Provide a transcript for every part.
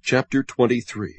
Chapter 23.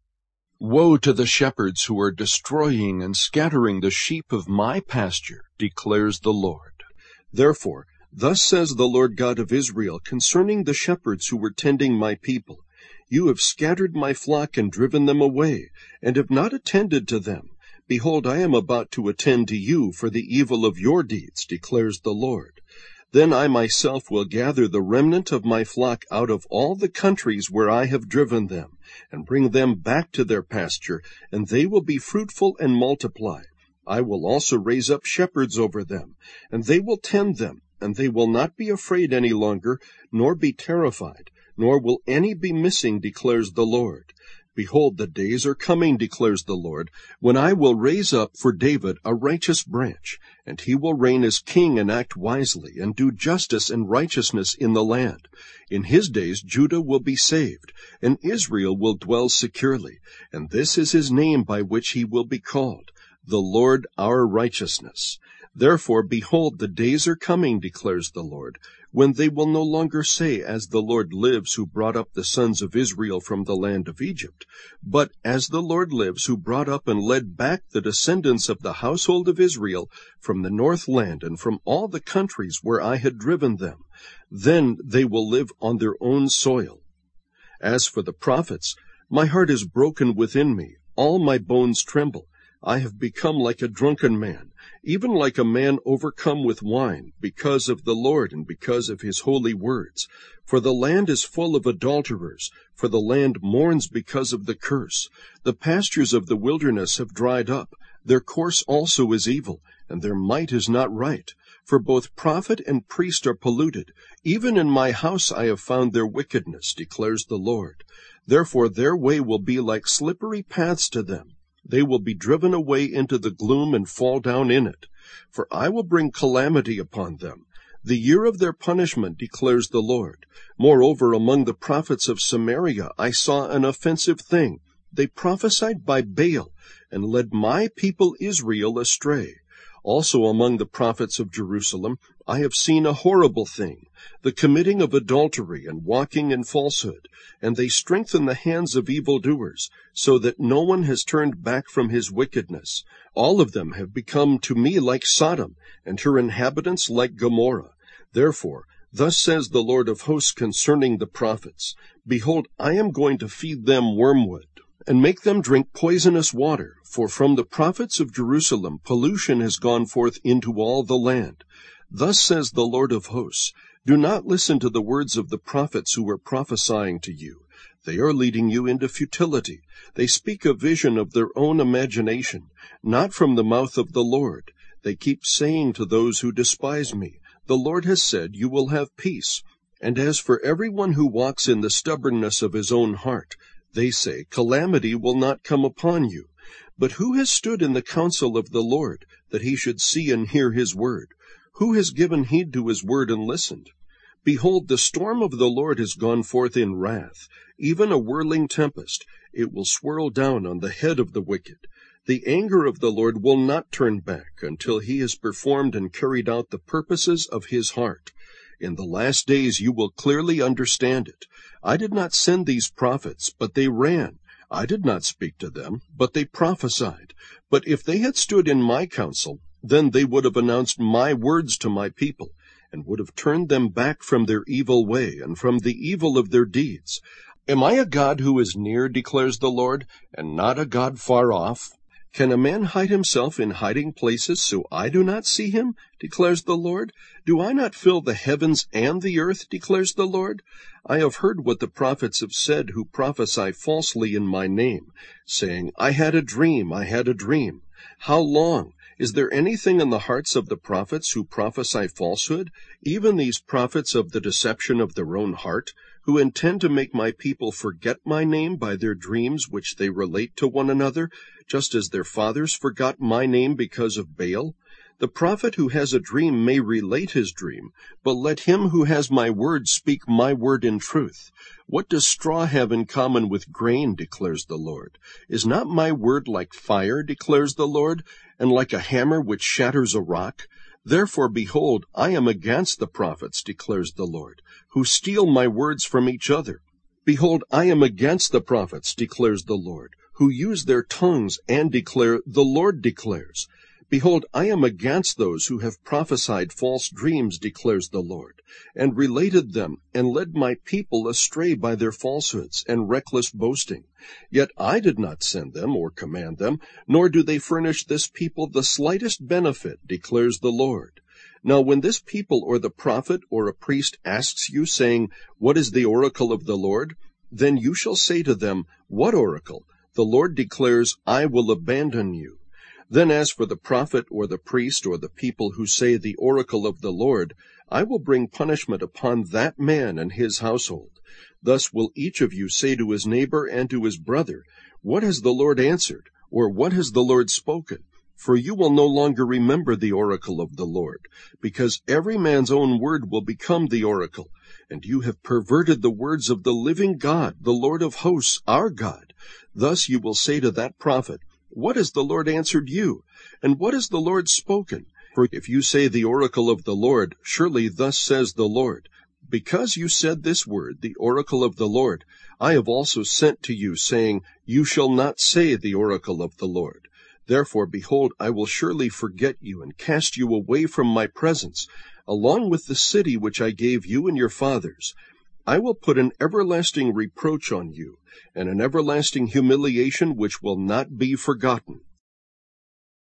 Woe to the shepherds who are destroying and scattering the sheep of my pasture, declares the Lord. Therefore, thus says the Lord God of Israel concerning the shepherds who were tending my people, You have scattered my flock and driven them away, and have not attended to them. Behold, I am about to attend to you for the evil of your deeds, declares the Lord. Then I myself will gather the remnant of my flock out of all the countries where I have driven them, and bring them back to their pasture, and they will be fruitful and multiply. I will also raise up shepherds over them, and they will tend them, and they will not be afraid any longer, nor be terrified, nor will any be missing, declares the Lord. Behold, the days are coming, declares the Lord, when I will raise up for David a righteous branch, and he will reign as king and act wisely, and do justice and righteousness in the land. In his days Judah will be saved, and Israel will dwell securely, and this is his name by which he will be called, the Lord our righteousness. Therefore, behold, the days are coming, declares the Lord, when they will no longer say, As the Lord lives, who brought up the sons of Israel from the land of Egypt, but As the Lord lives, who brought up and led back the descendants of the household of Israel from the north land and from all the countries where I had driven them. Then they will live on their own soil. As for the prophets, my heart is broken within me, all my bones tremble. I have become like a drunken man, even like a man overcome with wine, because of the Lord and because of his holy words. For the land is full of adulterers, for the land mourns because of the curse. The pastures of the wilderness have dried up. Their course also is evil, and their might is not right. For both prophet and priest are polluted. Even in my house I have found their wickedness, declares the Lord. Therefore their way will be like slippery paths to them. They will be driven away into the gloom and fall down in it. For I will bring calamity upon them. The year of their punishment, declares the Lord. Moreover, among the prophets of Samaria I saw an offensive thing. They prophesied by Baal, and led my people Israel astray. Also among the prophets of Jerusalem I have seen a horrible thing, the committing of adultery and walking in falsehood, and they strengthen the hands of evildoers, so that no one has turned back from his wickedness. All of them have become to me like Sodom, and her inhabitants like Gomorrah. Therefore, thus says the Lord of hosts concerning the prophets, Behold, I am going to feed them wormwood, and make them drink poisonous water. For from the prophets of Jerusalem pollution has gone forth into all the land. Thus says the Lord of hosts, Do not listen to the words of the prophets who are prophesying to you. They are leading you into futility. They speak a vision of their own imagination, not from the mouth of the Lord. They keep saying to those who despise me, The Lord has said, You will have peace. And as for everyone who walks in the stubbornness of his own heart, they say, Calamity will not come upon you. But who has stood in the counsel of the Lord, that he should see and hear his word? Who has given heed to his word and listened? Behold, the storm of the Lord has gone forth in wrath, even a whirling tempest. It will swirl down on the head of the wicked. The anger of the Lord will not turn back until he has performed and carried out the purposes of his heart. In the last days you will clearly understand it. I did not send these prophets, but they ran. I did not speak to them, but they prophesied. But if they had stood in my counsel, then they would have announced my words to my people, and would have turned them back from their evil way and from the evil of their deeds. Am I a God who is near, declares the Lord, and not a God far off? Can a man hide himself in hiding places so I do not see him, declares the Lord? Do I not fill the heavens and the earth, declares the Lord? I have heard what the prophets have said who prophesy falsely in my name, saying, I had a dream, I had a dream. How long? Is there anything in the hearts of the prophets who prophesy falsehood, even these prophets of the deception of their own heart, who intend to make my people forget my name by their dreams which they relate to one another, just as their fathers forgot my name because of Baal? The prophet who has a dream may relate his dream, but let him who has my word speak my word in truth. What does straw have in common with grain, declares the Lord? Is not my word like fire, declares the Lord, and like a hammer which shatters a rock? Therefore, behold, I am against the prophets, declares the Lord, who steal my words from each other. Behold, I am against the prophets, declares the Lord, who use their tongues and declare, the Lord declares. Behold, I am against those who have prophesied false dreams, declares the Lord, and related them, and led my people astray by their falsehoods and reckless boasting. Yet I did not send them or command them, nor do they furnish this people the slightest benefit, declares the Lord. Now when this people or the prophet or a priest asks you, saying, What is the oracle of the Lord? Then you shall say to them, What oracle? The Lord declares, I will abandon you. Then as for the prophet or the priest or the people who say the oracle of the Lord, I will bring punishment upon that man and his household. Thus will each of you say to his neighbor and to his brother, What has the Lord answered? Or what has the Lord spoken? For you will no longer remember the oracle of the Lord, because every man's own word will become the oracle. And you have perverted the words of the living God, the Lord of hosts, our God. Thus you will say to that prophet, What has the Lord answered you? And what has the Lord spoken? For if you say the oracle of the Lord, surely thus says the Lord, Because you said this word, the oracle of the Lord, I have also sent to you, saying, You shall not say the oracle of the Lord. Therefore, behold, I will surely forget you and cast you away from my presence, along with the city which I gave you and your fathers. I will put an everlasting reproach on you, and an everlasting humiliation which will not be forgotten.